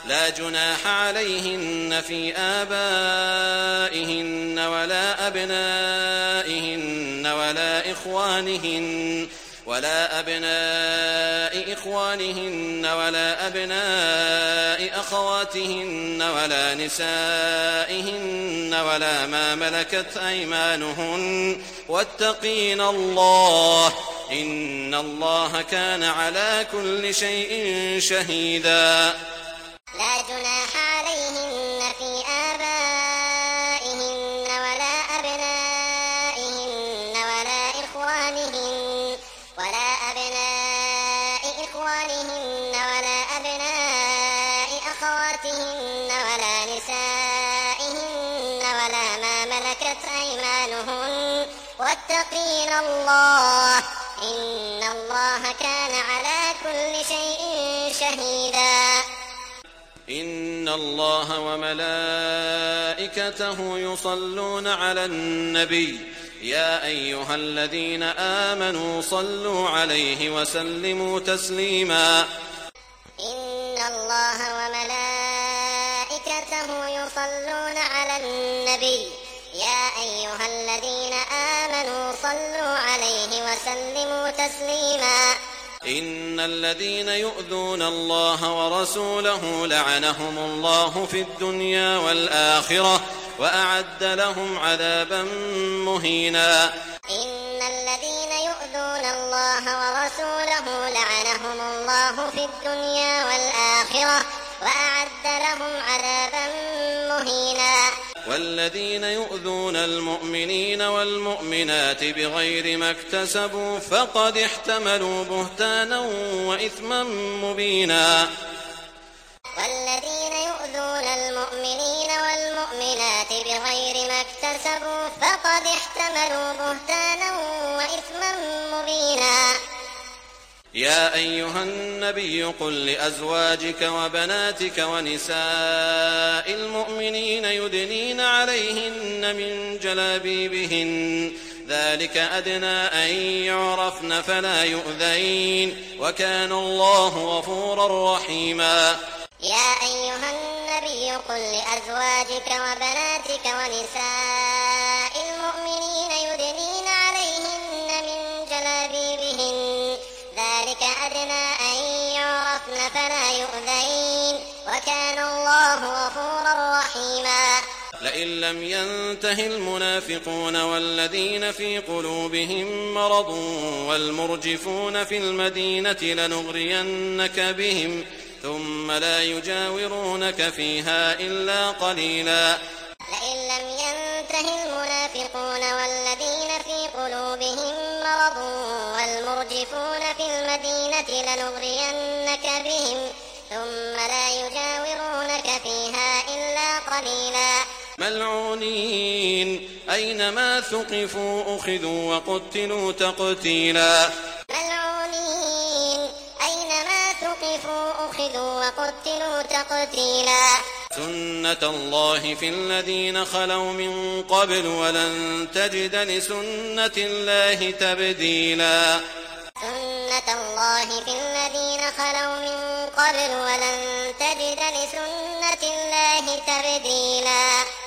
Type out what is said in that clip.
لا جناح عليهن في آبائهن ولا أبنائهن ولا أبناء إخوانهن ولا أبناء أخواتهن ولا نسائهن ولا ما ملكت أيمانهن واتقين الله إن الله كان على كل شيء شهيدا. لا جناح عليهن في آبائهن ولا أبنائهن ولا أبناء إخوانهن ولا أبناء أخواتهن ولا نسائهن ولا ما ملكت أيمانهن واتقين الله إن الله كان على كل شيء شهيدا. إن الله وملائكته يصلون على النبي يا أيها الذين آمنوا صلوا عليه وسلموا تسليما. إن الله وملائكته يصلون على النبي يا أيها الذين آمنوا صلوا عليه وسلموا تسليما. إن الذين يؤذون الله ورسوله لعنهم الله في الدنيا والآخرة وأعد لهم عذابا مهينا. إن الذين يؤذون الله ورسوله لعنهم الله في الدنيا والآخرة وأعد لهم عذابا مهينا. والذين يؤذون المؤمنين والمؤمنات بغير ما اكتسبوا فقد احتملوا بهتانا وإثما مبينا. والذين يؤذون المؤمنين والمؤمنات بغير ما اكتسبوا فقد احتملوا بهتانا وإثما مبينا. يا أيها النبي قل لأزواجك وبناتك ونساء المؤمنين يدنين عليهن من جلابيبهن ذلك أدنى أن يعرفن فلا يؤذين وكان الله غفورا رحيما. يا أيها النبي قل لأزواجك وبناتك ونساء المؤمنين يدنين عليهن من جلابيبهن ذلك أدنى أن يعرفن فلا يؤذين وكان الله غفورا رحيما. لئن لم ينته المنافقون والذين في قلوبهم مرض والمرجفون في المدينة لنغرينك بهم ثم لا يجاورونك فيها إلا قليلا. لئن لم ينته المنافقون والذين في قلوبهم مرض والمرجفون في المدينة لنغرينك بهم ثم لا يجاورونك فيها إلا قليلا. ملعونين أينما ثقفوا أخذوا وقتلوا تقتيلا. ملعونين أينما ثقفوا أخذوا وقتلوا تقتيلا. سنة الله في الذين خلوا من قبل ولن تجد لسنة الله تبديلا. سنة الله في الذين خلوا من قبل ولن تجد لسنة الله تبديلا.